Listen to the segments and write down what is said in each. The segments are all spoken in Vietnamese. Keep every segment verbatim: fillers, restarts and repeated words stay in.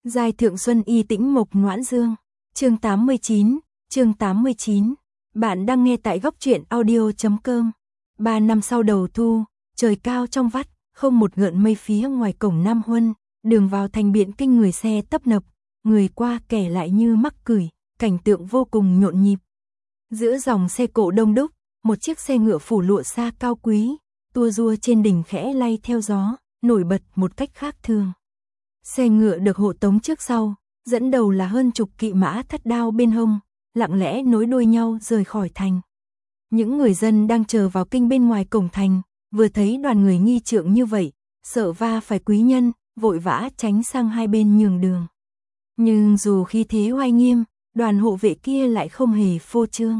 Giai thượng xuân y tĩnh mộc noãn dương. Chương tám mươi chín, chương tám mươi chín. Bạn đang nghe tại góc truyện audio chấm com. Ba năm sau đầu thu, trời cao trong vắt, không một gợn mây phía ngoài cổng Nam Huân, đường vào thành Biện Kinh người xe tấp nập, người qua kẻ lại như mắc cửi, cảnh tượng vô cùng nhộn nhịp. Giữa dòng xe cộ đông đúc, một chiếc xe ngựa phủ lụa xa cao quý, tua rua trên đỉnh khẽ lay theo gió, nổi bật một cách khác thường. Xe ngựa được hộ tống trước sau, dẫn đầu là hơn chục kỵ mã thắt đao bên hông, lặng lẽ nối đuôi nhau rời khỏi thành. Những người dân đang chờ vào kinh bên ngoài cổng thành, vừa thấy đoàn người nghi trượng như vậy, sợ va phải quý nhân, vội vã tránh sang hai bên nhường đường. Nhưng dù khí thế oai nghiêm, đoàn hộ vệ kia lại không hề phô trương.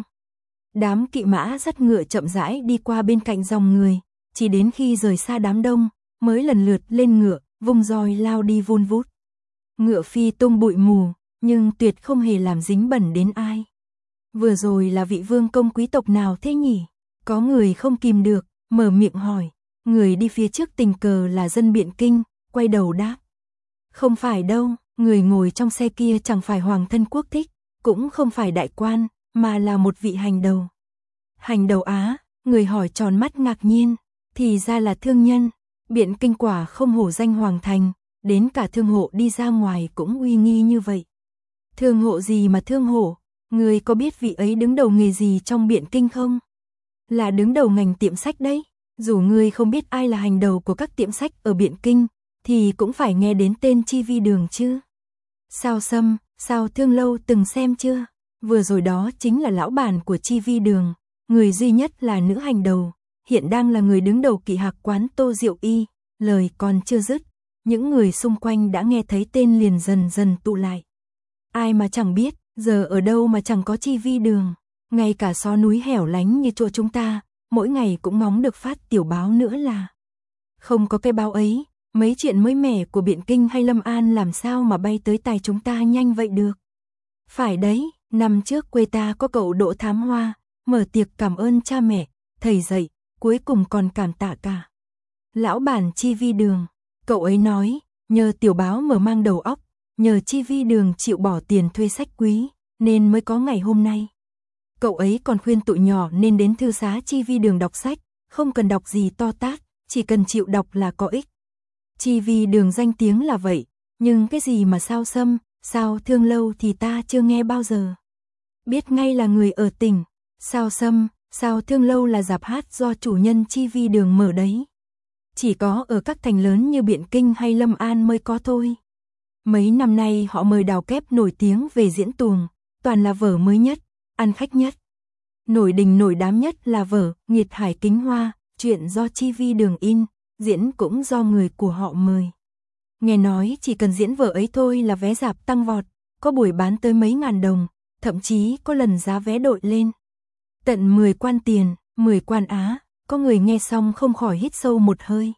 Đám kỵ mã dắt ngựa chậm rãi đi qua bên cạnh dòng người, chỉ đến khi rời xa đám đông, mới lần lượt lên ngựa, vung roi lao đi vun vút. Ngựa phi tung bụi mù, nhưng tuyệt không hề làm dính bẩn đến ai. Vừa rồi là vị vương công quý tộc nào thế nhỉ? Có người không kìm được, mở miệng hỏi. Người đi phía trước tình cờ là dân Biện Kinh, quay đầu đáp. Không phải đâu, người ngồi trong xe kia chẳng phải hoàng thân quốc thích, cũng không phải đại quan, mà là một vị hành đầu. Hành đầu á, người hỏi tròn mắt ngạc nhiên, thì ra là thương nhân. Biện Kinh quả không hổ danh hoàng thành, đến cả thương hộ đi ra ngoài cũng uy nghi như vậy. Thương hộ gì mà thương hộ, người có biết vị ấy đứng đầu nghề gì trong Biện Kinh không? Là đứng đầu ngành tiệm sách đấy, dù người không biết ai là hành đầu của các tiệm sách ở Biện Kinh, thì cũng phải nghe đến tên Chi Vi Đường chứ. Sao Sâm, sao Thương Lâu từng xem chưa? Vừa rồi đó chính là lão bản của Chi Vi Đường, người duy nhất là nữ hành đầu, hiện đang là người đứng đầu kỵ hạc quán Tô Diệu Y. Lời còn chưa dứt, những người xung quanh đã nghe thấy tên liền dần dần tụ lại. Ai mà chẳng biết, giờ ở đâu mà chẳng có Chi Vi Đường, ngay cả xó núi hẻo lánh như chỗ chúng ta, mỗi ngày cũng ngóng được phát tiểu báo nữa là. Không có cái báo ấy, mấy chuyện mới mẻ của Biện Kinh hay Lâm An làm sao mà bay tới tai chúng ta nhanh vậy được. Phải đấy, năm trước quê ta có cậu Đỗ Thám Hoa, mở tiệc cảm ơn cha mẹ, thầy dạy, cuối cùng còn cảm tạ cả lão bản Chi Vi Đường. Cậu ấy nói, nhờ tiểu báo mở mang đầu óc, nhờ Chi Vi Đường chịu bỏ tiền thuê sách quý, nên mới có ngày hôm nay. Cậu ấy còn khuyên tụi nhỏ nên đến thư xá Chi Vi Đường đọc sách, không cần đọc gì to tát, chỉ cần chịu đọc là có ích. Chi Vi Đường danh tiếng là vậy, nhưng cái gì mà sao Sâm, sao Thương Lâu thì ta chưa nghe bao giờ. Biết ngay là người ở tỉnh, sao Sâm, sao Thương Lâu là rạp hát do chủ nhân Chi Vi Đường mở đấy. Chỉ có ở các thành lớn như Biện Kinh hay Lâm An mới có thôi. Mấy năm nay họ mời Đào Kép nổi tiếng về diễn tuồng, toàn là vở mới nhất, ăn khách nhất. Nổi đình nổi đám nhất là vở Nghiệt Hải Kính Hoa, chuyện do Chi Vi Đường in, diễn cũng do người của họ mời. Nghe nói chỉ cần diễn vở ấy thôi là vé rạp tăng vọt, có buổi bán tới mấy ngàn đồng, thậm chí có lần giá vé đội lên tận mười quan tiền, mười quan á. Có người nghe xong không khỏi hít sâu một hơi.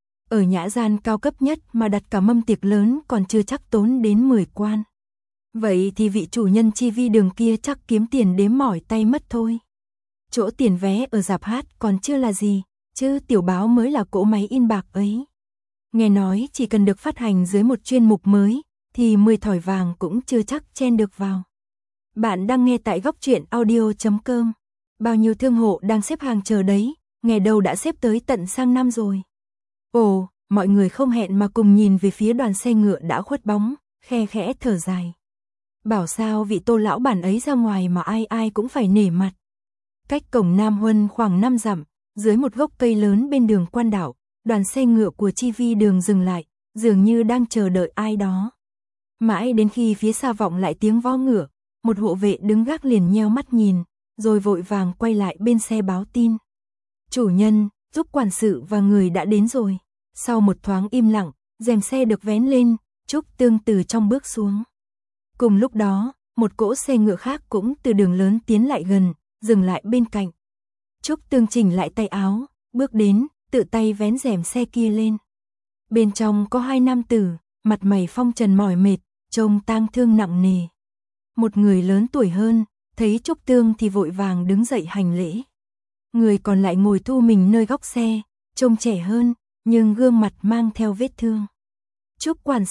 Ở nhã gian cao cấp nhất mà đặt cả mâm tiệc lớn còn chưa chắc tốn đến mười quan. Vậy thì vị chủ nhân Chi Vi Đường kia chắc kiếm tiền đếm mỏi tay mất thôi. Chỗ tiền vé ở rạp hát còn chưa là gì, chứ tiểu báo mới là cỗ máy in bạc ấy. Nghe nói chỉ cần được phát hành dưới một chuyên mục mới, thì mười thỏi vàng cũng chưa chắc chen được vào. Bạn đang nghe tại góc truyện audio chấm com. Bao nhiêu thương hộ đang xếp hàng chờ đấy, ngày đầu đã xếp tới tận sang năm rồi. Ồ, mọi người không hẹn mà cùng nhìn về phía đoàn xe ngựa đã khuất bóng, khe khẽ thở dài. Bảo sao vị Tô lão bản ấy ra ngoài mà ai ai cũng phải nể mặt. Cách cổng Nam Huân khoảng năm dặm, dưới một gốc cây lớn bên đường Quan Đạo, đoàn xe ngựa của Chi Vi Đường dừng lại, dường như đang chờ đợi ai đó. Mãi đến khi phía xa vọng lại tiếng vó ngựa, một hộ vệ đứng gác liền nheo mắt nhìn, rồi vội vàng quay lại bên xe báo tin. Chủ nhân, giúp quản sự và người đã đến rồi. Sau một thoáng im lặng, rèm xe được vén lên, Trúc Tương từ trong bước xuống. Cùng lúc đó, một cỗ xe ngựa khác cũng từ đường lớn tiến lại gần, dừng lại bên cạnh. Trúc Tương chỉnh lại tay áo, bước đến, tự tay vén rèm xe kia lên. Bên trong có hai nam tử, mặt mày phong trần mỏi mệt, trông tang thương nặng nề. Một người lớn tuổi hơn, thấy Trúc Tương thì vội vàng đứng dậy hành lễ. Người còn lại ngồi thu mình nơi góc xe, trông trẻ hơn, nhưng gương mặt mang theo vết thương. Trúc quản sự,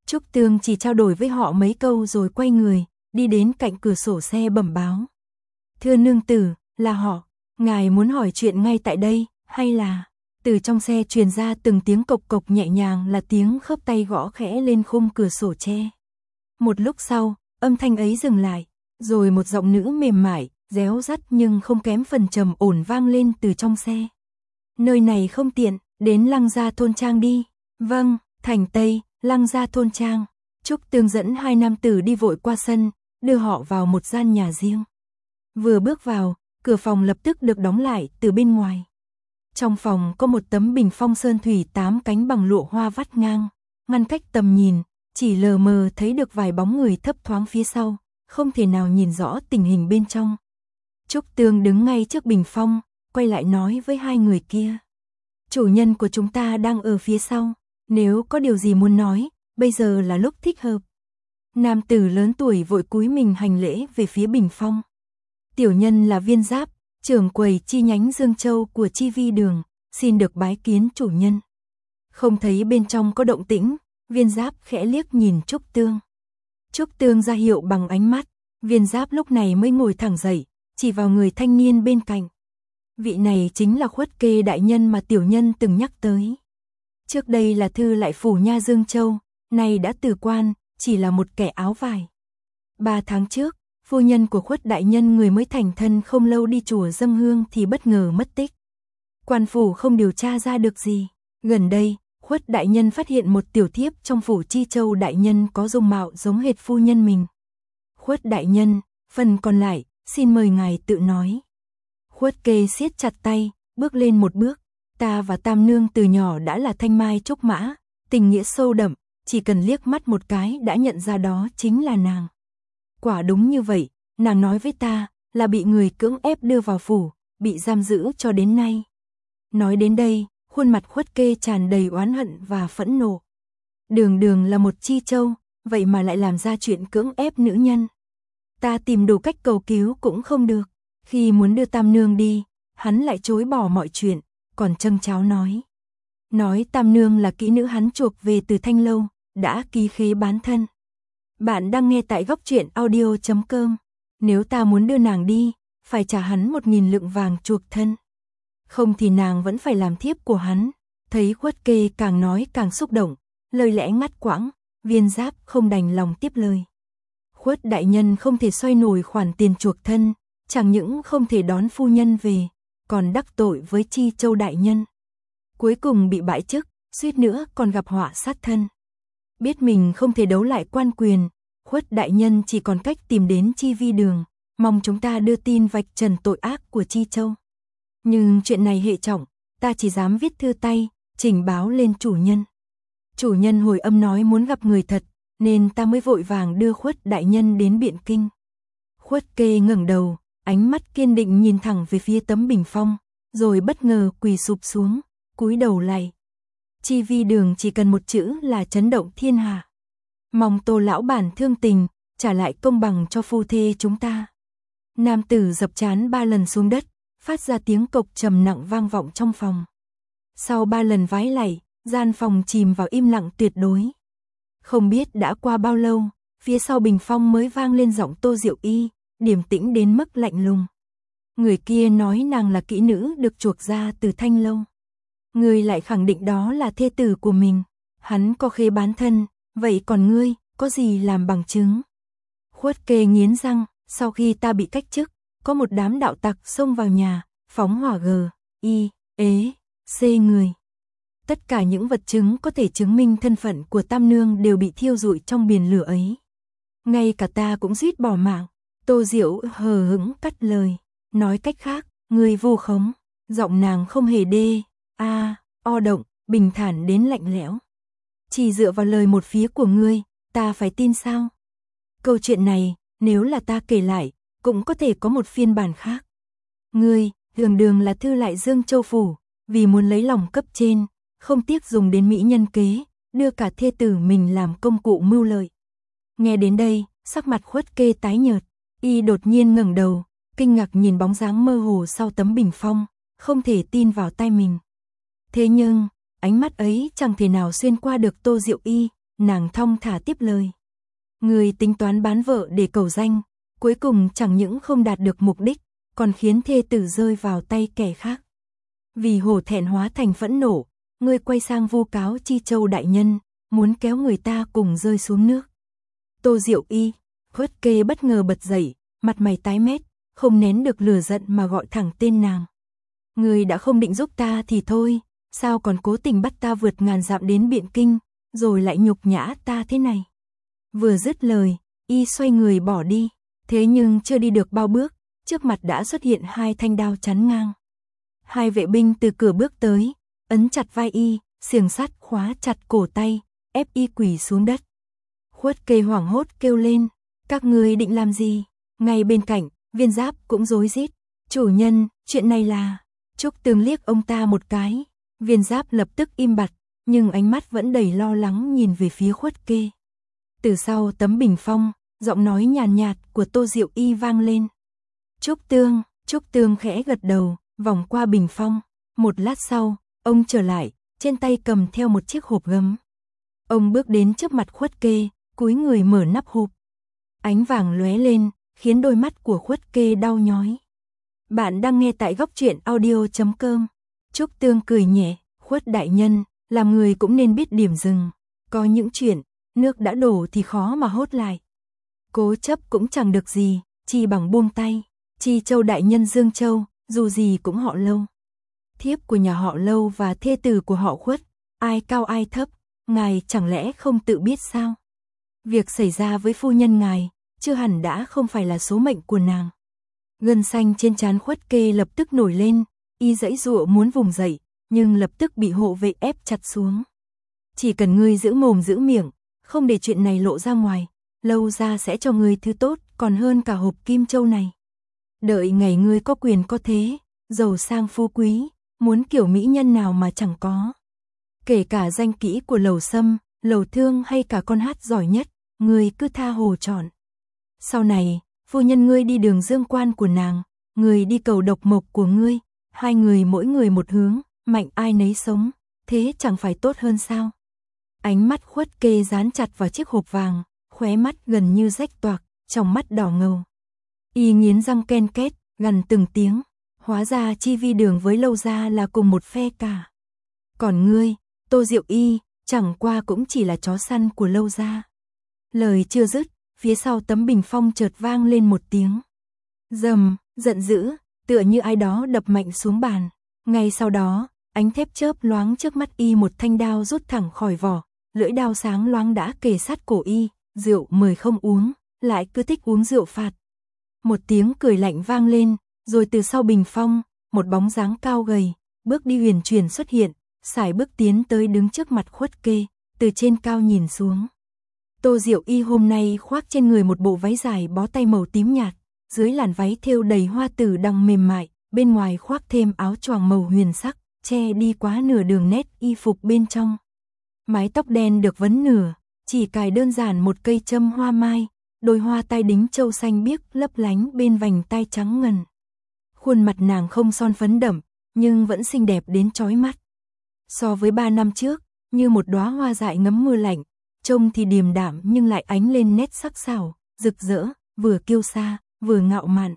Trúc Tương chỉ trao đổi với họ mấy câu rồi quay người, đi đến cạnh cửa sổ xe bẩm báo. Thưa nương tử, là họ, ngài muốn hỏi chuyện ngay tại đây, hay là... Từ trong xe truyền ra từng tiếng cộc cộc nhẹ nhàng là tiếng khớp tay gõ khẽ lên khung cửa sổ tre. Một lúc sau, âm thanh ấy dừng lại, rồi một giọng nữ mềm mại, réo rắt nhưng không kém phần trầm ổn vang lên từ trong xe. Nơi này không tiện, đến Lăng Gia thôn trang đi. Vâng, thành Tây, Lăng Gia thôn trang. Trúc Tương dẫn hai nam tử đi vội qua sân, đưa họ vào một gian nhà riêng. Vừa bước vào, cửa phòng lập tức được đóng lại từ bên ngoài. Trong phòng có một tấm bình phong sơn thủy tám cánh bằng lụa hoa vắt ngang, ngăn cách tầm nhìn, chỉ lờ mờ thấy được vài bóng người thấp thoáng phía sau, không thể nào nhìn rõ tình hình bên trong. Trúc Tương đứng ngay trước bình phong, quay lại nói với hai người kia. Chủ nhân của chúng ta đang ở phía sau, nếu có điều gì muốn nói, bây giờ là lúc thích hợp. Nam tử lớn tuổi vội cúi mình hành lễ về phía bình phong. Tiểu nhân là Viên Giáp, trưởng quầy chi nhánh Dương Châu của Chi Vi Đường, xin được bái kiến chủ nhân. Không thấy bên trong có động tĩnh, Viên Giáp khẽ liếc nhìn Trúc Tương. Trúc Tương ra hiệu bằng ánh mắt, Viên Giáp lúc này mới ngồi thẳng dậy, chỉ vào người thanh niên bên cạnh. Vị này chính là Khuất Kê đại nhân mà tiểu nhân từng nhắc tới. Trước đây là thư lại phủ nha Dương Châu, nay đã từ quan, chỉ là một kẻ áo vải. Ba tháng trước, phu nhân của Khuất đại nhân người mới thành thân không lâu đi chùa dâng hương thì bất ngờ mất tích. Quan phủ không điều tra ra được gì. Gần đây, Khuất đại nhân phát hiện một tiểu thiếp trong phủ Chi Châu đại nhân có dung mạo giống hệt phu nhân mình. Khuất đại nhân, phần còn lại, xin mời ngài tự nói. Khuất Kê siết chặt tay, bước lên một bước. Ta và Tam Nương từ nhỏ đã là thanh mai trúc mã, tình nghĩa sâu đậm, chỉ cần liếc mắt một cái đã nhận ra đó chính là nàng. Quả đúng như vậy, nàng nói với ta là bị người cưỡng ép đưa vào phủ, bị giam giữ cho đến nay. Nói đến đây, khuôn mặt Khuất Kê tràn đầy oán hận và phẫn nộ. Đường đường là một Chi Châu, vậy mà lại làm ra chuyện cưỡng ép nữ nhân. Ta tìm đủ cách cầu cứu cũng không được. Khi muốn đưa Tam Nương đi, hắn lại chối bỏ mọi chuyện, còn châng cháo nói. Nói Tam Nương là kỹ nữ hắn chuộc về từ Thanh Lâu, đã ký khế bán thân. Bạn đang nghe tại góc truyện audio chấm com. Nếu ta muốn đưa nàng đi, phải trả hắn một nghìn lượng vàng chuộc thân. Không thì nàng vẫn phải làm thiếp của hắn. Thấy Khuất Kê càng nói càng xúc động, lời lẽ ngắt quãng, Viên Giáp không đành lòng tiếp lời. Khuất đại nhân không thể xoay nổi khoản tiền chuộc thân, chẳng những không thể đón phu nhân về, còn đắc tội với Chi Châu đại nhân. Cuối cùng bị bãi chức, suýt nữa còn gặp họa sát thân. Biết mình không thể đấu lại quan quyền, Khuất đại nhân chỉ còn cách tìm đến Chi Vi Đường, mong chúng ta đưa tin vạch trần tội ác của Chi Châu. Nhưng chuyện này hệ trọng, ta chỉ dám viết thư tay, trình báo lên chủ nhân. Chủ nhân hồi âm nói muốn gặp người thật, nên ta mới vội vàng đưa Khuất đại nhân đến Biện Kinh. Khuất Kê ngẩng đầu, ánh mắt kiên định nhìn thẳng về phía tấm bình phong, rồi bất ngờ quỳ sụp xuống, cúi đầu lạy. Chi Vi Đường chỉ cần một chữ là chấn động thiên hạ. Mong Tô lão bản thương tình, trả lại công bằng cho phu thê chúng ta. Nam tử dập trán ba lần xuống đất, phát ra tiếng cộc trầm nặng vang vọng trong phòng. Sau ba lần vái lạy, gian phòng chìm vào im lặng tuyệt đối. Không biết đã qua bao lâu, phía sau bình phong mới vang lên giọng Tô Diệu Y, điềm tĩnh đến mức lạnh lùng. Người kia nói nàng là kỹ nữ được chuộc ra từ Thanh Lâu. Người lại khẳng định đó là thê tử của mình. Hắn có khế bán thân, vậy còn ngươi, có gì làm bằng chứng? Khuất Kê nghiến răng, sau khi ta bị cách chức, có một đám đạo tặc xông vào nhà, phóng hỏa gờ, y, ế, xê người. Tất cả những vật chứng có thể chứng minh thân phận của Tam Nương đều bị thiêu rụi trong biển lửa ấy. Ngay cả ta cũng suýt bỏ mạng. Tô Diệu hờ hững cắt lời, nói cách khác, ngươi vu khống. Giọng nàng không hề đê, a, o động, bình thản đến lạnh lẽo. Chỉ dựa vào lời một phía của ngươi, ta phải tin sao? Câu chuyện này, nếu là ta kể lại, cũng có thể có một phiên bản khác. Ngươi, đường đường là thư lại Dương Châu phủ, vì muốn lấy lòng cấp trên, không tiếc dùng đến mỹ nhân kế, đưa cả thê tử mình làm công cụ mưu lợi. Nghe đến đây, sắc mặt Khuất Kê tái nhợt, y đột nhiên ngẩng đầu, kinh ngạc nhìn bóng dáng mơ hồ sau tấm bình phong, không thể tin vào tai mình. Thế nhưng, ánh mắt ấy chẳng thể nào xuyên qua được Tô Diệu Y, nàng thong thả tiếp lời. Người tính toán bán vợ để cầu danh, cuối cùng chẳng những không đạt được mục đích, còn khiến thê tử rơi vào tay kẻ khác. Vì hổ thẹn hóa thành phẫn nộ, ngươi quay sang vu cáo Chi Châu đại nhân, muốn kéo người ta cùng rơi xuống nước. Tô Diệu Y, Khuất Kê bất ngờ bật dậy, mặt mày tái mét, không nén được lửa giận mà gọi thẳng tên nàng. Ngươi đã không định giúp ta thì thôi, sao còn cố tình bắt ta vượt ngàn dặm đến Biện Kinh, rồi lại nhục nhã ta thế này. Vừa dứt lời, y xoay người bỏ đi, thế nhưng chưa đi được bao bước, trước mặt đã xuất hiện hai thanh đao chắn ngang. Hai vệ binh từ cửa bước tới, ấn chặt vai y, xiềng sắt khóa chặt cổ tay, ép y quỳ xuống đất. Khuất Kê hoảng hốt kêu lên, các ngươi định làm gì? Ngay bên cạnh, Viên Giáp cũng rối rít, chủ nhân, chuyện này là... Trúc Tường liếc ông ta một cái, Viên Giáp lập tức im bặt, nhưng ánh mắt vẫn đầy lo lắng nhìn về phía Khuất Kê. Từ sau tấm bình phong, giọng nói nhàn nhạt, nhạt của Tô Diệu Y vang lên. Trúc Tương, Trúc Tương khẽ gật đầu, vòng qua bình phong. Một lát sau, ông trở lại, trên tay cầm theo một chiếc hộp gấm. Ông bước đến trước mặt Khuất Kê, cúi người mở nắp hộp. Ánh vàng lóe lên, khiến đôi mắt của Khuất Kê đau nhói. Bạn đang nghe tại góc truyện audio chấm com. Trúc Tương cười nhẹ, Khuất đại nhân, làm người cũng nên biết điểm dừng. Có những chuyện, nước đã đổ thì khó mà hốt lại. Cố chấp cũng chẳng được gì, chi bằng buông tay. Chi Châu đại nhân Dương Châu, dù gì cũng họ Lâu. Thiếp của nhà họ Lâu và thê tử của họ Khuất, ai cao ai thấp, ngài chẳng lẽ không tự biết sao? Việc xảy ra với phu nhân ngài, chưa hẳn đã không phải là số mệnh của nàng. Gân xanh trên trán Khuất Kê lập tức nổi lên, y giãy giụa muốn vùng dậy, nhưng lập tức bị hộ vệ ép chặt xuống. Chỉ cần ngươi giữ mồm giữ miệng, không để chuyện này lộ ra ngoài, Lâu gia sẽ cho ngươi thứ tốt còn hơn cả hộp kim châu này. Đợi ngày ngươi có quyền có thế, giàu sang phú quý, muốn kiểu mỹ nhân nào mà chẳng có. Kể cả danh kỹ của Lầu Sâm, Lầu Thương hay cả con hát giỏi nhất, ngươi cứ tha hồ chọn. Sau này, phu nhân ngươi đi đường dương quan của nàng, ngươi đi cầu độc mộc của ngươi, hai người mỗi người một hướng, mạnh ai nấy sống, thế chẳng phải tốt hơn sao? Ánh mắt Khuất Kê dán chặt vào chiếc hộp vàng, khóe mắt gần như rách toạc, trong mắt đỏ ngầu. Y nghiến răng ken két, gằn từng tiếng, hóa ra Chi Vi Đường với Lâu gia là cùng một phe cả. Còn ngươi, Tô Diệu Y, chẳng qua cũng chỉ là chó săn của Lâu gia. Lời chưa dứt, phía sau tấm bình phong chợt vang lên một tiếng. Rầm, giận dữ, tựa như ai đó đập mạnh xuống bàn. Ngay sau đó, ánh thép chớp loáng trước mắt y, một thanh đao rút thẳng khỏi vỏ, lưỡi đao sáng loáng đã kề sát cổ y, rượu mời không uống, lại cứ thích uống rượu phạt. Một tiếng cười lạnh vang lên, rồi từ sau bình phong, một bóng dáng cao gầy, bước đi huyền chuyển xuất hiện, sải bước tiến tới đứng trước mặt Khuất Kê, từ trên cao nhìn xuống. Tô Diệu Y hôm nay khoác trên người một bộ váy dài bó tay màu tím nhạt, dưới làn váy thêu đầy hoa tử đằng mềm mại, bên ngoài khoác thêm áo choàng màu huyền sắc, che đi quá nửa đường nét y phục bên trong. Mái tóc đen được vấn nửa, chỉ cài đơn giản một cây châm hoa mai, đôi hoa tai đính châu xanh biếc lấp lánh bên vành tai trắng ngần. Khuôn mặt nàng không son phấn đậm, nhưng vẫn xinh đẹp đến chói mắt. So với ba năm trước, như một đóa hoa dại ngấm mưa lạnh, trông thì điềm đạm nhưng lại ánh lên nét sắc sảo, rực rỡ, vừa kiêu sa, vừa ngạo mạn.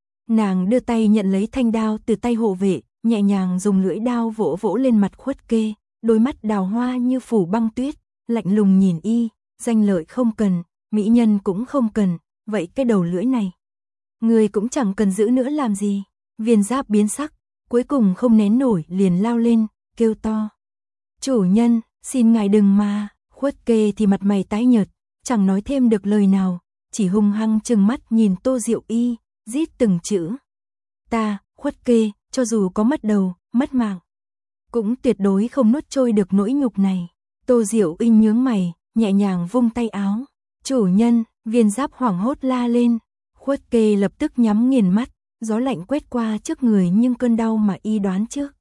Nàng đưa tay nhận lấy thanh đao từ tay hộ vệ, nhẹ nhàng dùng lưỡi đao vỗ vỗ lên mặt Khuất Kê, đôi mắt đào hoa như phủ băng tuyết, lạnh lùng nhìn y, danh lợi không cần, mỹ nhân cũng không cần, vậy cái đầu lưỡi này, người cũng chẳng cần giữ nữa làm gì. Viên Giáp biến sắc, cuối cùng không nén nổi liền lao lên, kêu to. Chủ nhân, xin ngài đừng mà. Khuất Kê thì mặt mày tái nhợt, chẳng nói thêm được lời nào, chỉ hung hăng trừng mắt nhìn Tô Diệu Y, rít từng chữ. Ta, Khuất Kê, cho dù có mất đầu, mất mạng, cũng tuyệt đối không nuốt trôi được nỗi nhục này. Tô Diệu Y nhướng mày, nhẹ nhàng vung tay áo. Chủ nhân, Viên Giáp hoảng hốt la lên. Khuất Kê lập tức nhắm nghiền mắt, gió lạnh quét qua trước người nhưng cơn đau mà y đoán trước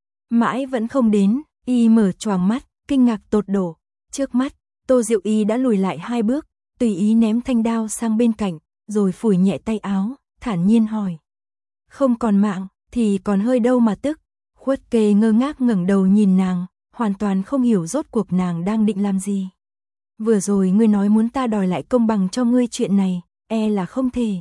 mãi vẫn không đến, y mở choàng mắt, kinh ngạc tột độ. Trước mắt, Tô Diệu Y đã lùi lại hai bước, tùy ý ném thanh đao sang bên cạnh, rồi phủi nhẹ tay áo, thản nhiên hỏi. Không còn mạng, thì còn hơi đâu mà tức. Khuất Kê ngơ ngác ngẩng đầu nhìn nàng, hoàn toàn không hiểu rốt cuộc nàng đang định làm gì. Vừa rồi ngươi nói muốn ta đòi lại công bằng cho ngươi, chuyện này, e là không thể.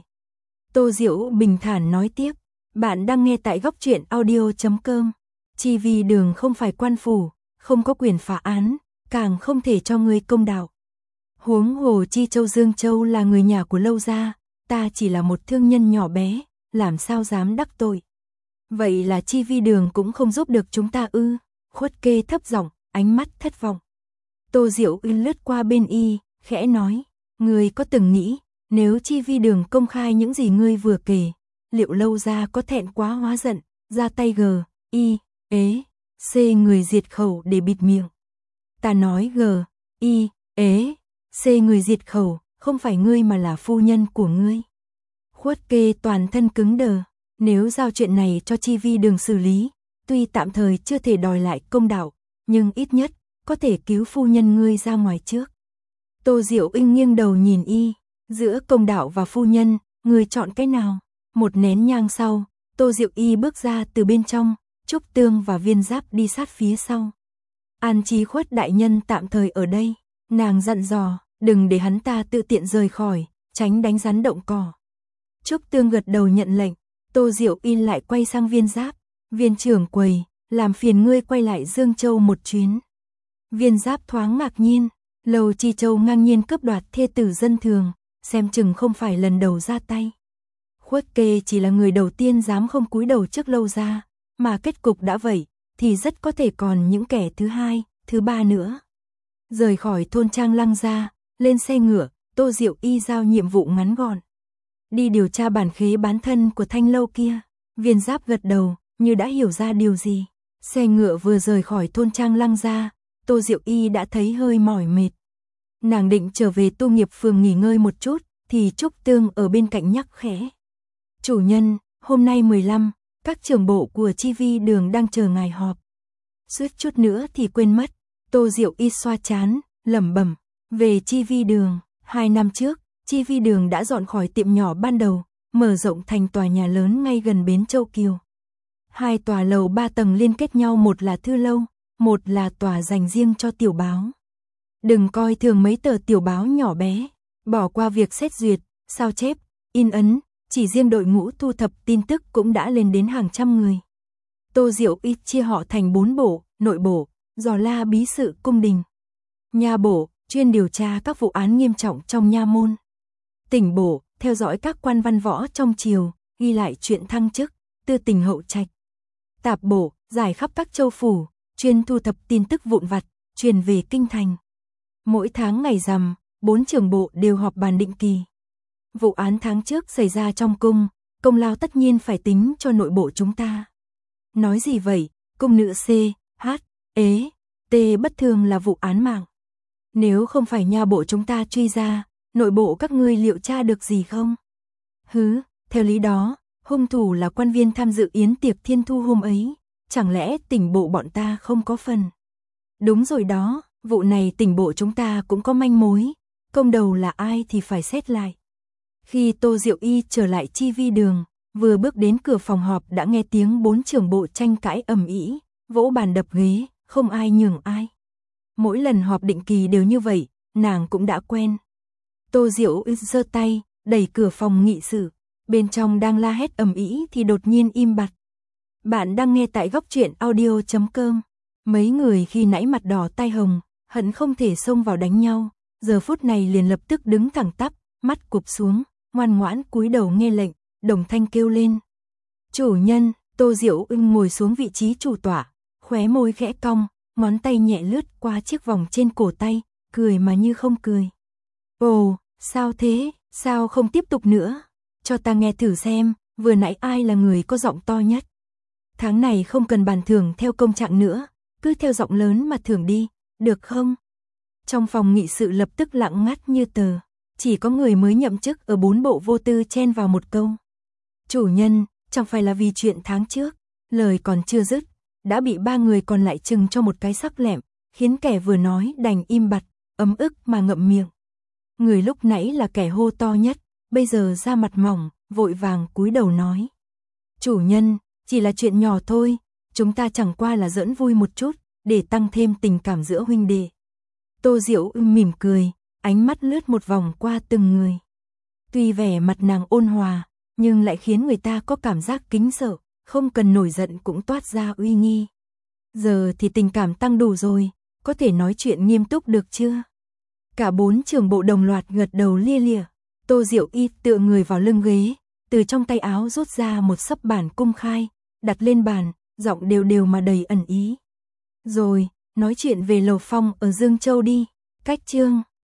Tô Diệu bình thản nói tiếp, bạn đang nghe tại góc truyện audio chấm com. Chi Vi Đường không phải quan phủ, không có quyền phá án, càng không thể cho ngươi công đạo. Huống hồ Chi Châu Dương Châu là người nhà của Lâu gia, ta chỉ là một thương nhân nhỏ bé, làm sao dám đắc tội. Vậy là Chi Vi Đường cũng không giúp được chúng ta ư? Khuất Kê thấp giọng, ánh mắt thất vọng. Tô Diệu Ưn lướt qua bên y, khẽ nói, ngươi có từng nghĩ, nếu Chi Vi Đường công khai những gì ngươi vừa kể, liệu Lâu gia có thẹn quá hóa giận, ra tay g, y, ế, c người diệt khẩu để bịt miệng. Ta nói g, y, ế, c người diệt khẩu, không phải ngươi mà là phu nhân của ngươi. Khuất Kê toàn thân cứng đờ, nếu giao chuyện này cho Chi Vi Đường xử lý, tuy tạm thời chưa thể đòi lại công đạo, nhưng ít nhất có thể cứu phu nhân ngươi ra ngoài trước. Tô Diệu Inh nghiêng đầu nhìn y, giữa công đạo và phu nhân, ngươi chọn cái nào? Một nén nhang sau, Tô Diệu Y bước ra từ bên trong, Trúc Tương và Viên Giáp đi sát phía sau. An Chí Khuất đại nhân tạm thời ở đây, nàng dặn dò, đừng để hắn ta tự tiện rời khỏi, tránh đánh rắn động cỏ. Trúc Tương gật đầu nhận lệnh, Tô Diệu Y lại quay sang Viên Giáp, Viên trưởng quầy, làm phiền ngươi quay lại Dương Châu một chuyến. Viên Giáp thoáng ngạc nhiên, Lầu Chi Châu ngang nhiên cướp đoạt thê tử dân thường, xem chừng không phải lần đầu ra tay. Khuất Kê chỉ là người đầu tiên dám không cúi đầu trước Lâu gia, mà kết cục đã vậy, thì rất có thể còn những kẻ thứ hai, thứ ba nữa. Rời khỏi thôn Trang Lăng gia, lên xe ngựa, Tô Diệu Y giao nhiệm vụ ngắn gọn. Đi điều tra bản khế bán thân của Thanh Lâu kia. Viên Giáp gật đầu, như đã hiểu ra điều gì. Xe ngựa vừa rời khỏi thôn Trang Lăng gia, Tô Diệu Y đã thấy hơi mỏi mệt. Nàng định trở về Tu Nghiệp phường nghỉ ngơi một chút, thì Trúc Tương ở bên cạnh nhắc khẽ. Chủ nhân, hôm nay mười lăm, các trưởng bộ của Chi Vi Đường đang chờ ngài họp. Suýt chút nữa thì quên mất. Tô Diệu Y xoa chán, lẩm bẩm, về Chi Vi Đường, hai năm trước, Chi Vi Đường đã dọn khỏi tiệm nhỏ ban đầu, mở rộng thành tòa nhà lớn ngay gần bến Châu Kiều. Hai tòa lầu ba tầng liên kết nhau, một là thư lâu, một là tòa dành riêng cho tiểu báo. Đừng coi thường mấy tờ tiểu báo nhỏ bé, bỏ qua việc xét duyệt, sao chép, in ấn, chỉ riêng đội ngũ thu thập tin tức cũng đã lên đến hàng trăm người. Tô Diệu Y chia họ thành bốn bộ, nội bộ, dò la bí sự cung đình. Nha bộ, chuyên điều tra các vụ án nghiêm trọng trong nha môn. Tỉnh bộ, theo dõi các quan văn võ trong triều, ghi lại chuyện thăng chức, tư tình hậu trạch. Tạp bộ, giải khắp các châu phủ, chuyên thu thập tin tức vụn vặt, truyền về kinh thành. Mỗi tháng ngày rằm, bốn trưởng bộ đều họp bàn định kỳ. Vụ án tháng trước xảy ra trong cung, công lao tất nhiên phải tính cho nội bộ chúng ta. Nói gì vậy, cung nữ C, H, ế, T bất thường là vụ án mạng. Nếu không phải nha bộ chúng ta truy ra, nội bộ các ngươi liệu tra được gì không? Hứ, theo lý đó, hung thủ là quan viên tham dự yến tiệc thiên thu hôm ấy, chẳng lẽ tỉnh bộ bọn ta không có phần? Đúng rồi đó, vụ này tỉnh bộ chúng ta cũng có manh mối, công đầu là ai thì phải xét lại. Khi Tô Diệu Y trở lại Chi Vi Đường, vừa bước đến cửa phòng họp đã nghe tiếng bốn trưởng bộ tranh cãi ầm ĩ, vỗ bàn đập ghế, không ai nhường ai. Mỗi lần họp định kỳ đều như vậy, nàng cũng đã quen. Tô Diệu Y giơ tay, đẩy cửa phòng nghị sự, bên trong đang la hét ầm ĩ thì đột nhiên im bặt. Bạn đang nghe tại góc truyện audio chấm com. Mấy người khi nãy mặt đỏ tai hồng, hận không thể xông vào đánh nhau, giờ phút này liền lập tức đứng thẳng tắp, mắt cụp xuống, ngoan ngoãn cúi đầu nghe lệnh, đồng thanh kêu lên. Chủ nhân, Tô Diệu Ưng ngồi xuống vị trí chủ tọa, khóe môi khẽ cong, ngón tay nhẹ lướt qua chiếc vòng trên cổ tay, cười mà như không cười. Ồ, sao thế, sao không tiếp tục nữa? Cho ta nghe thử xem, vừa nãy ai là người có giọng to nhất? Tháng này không cần bàn thưởng theo công trạng nữa, cứ theo giọng lớn mà thưởng đi, được không? Trong phòng nghị sự lập tức lặng ngắt như tờ, chỉ có người mới nhậm chức ở bốn bộ vô tư chen vào một câu. Chủ nhân, chẳng phải là vì chuyện tháng trước, lời còn chưa dứt, đã bị ba người còn lại chừng cho một cái sắc lẹm, khiến kẻ vừa nói đành im bặt, ấm ức mà ngậm miệng. Người lúc nãy là kẻ hô to nhất, bây giờ da mặt mỏng, vội vàng cúi đầu nói. Chủ nhân, chỉ là chuyện nhỏ thôi, chúng ta chẳng qua là giỡn vui một chút, để tăng thêm tình cảm giữa huynh đệ. Tô Diệu mỉm cười, ánh mắt lướt một vòng qua từng người. Tuy vẻ mặt nàng ôn hòa, nhưng lại khiến người ta có cảm giác kính sợ, không cần nổi giận cũng toát ra uy nghi. Giờ thì tình cảm tăng đủ rồi, có thể nói chuyện nghiêm túc được chưa? Cả bốn trưởng bộ đồng loạt gật đầu lia lịa. Tô Diệu Y tựa người vào lưng ghế, từ trong tay áo rút ra một xấp bản cung khai, đặt lên bàn, giọng đều đều mà đầy ẩn ý. Rồi, nói chuyện về Lầu Phong ở Dương Châu đi. Cách chương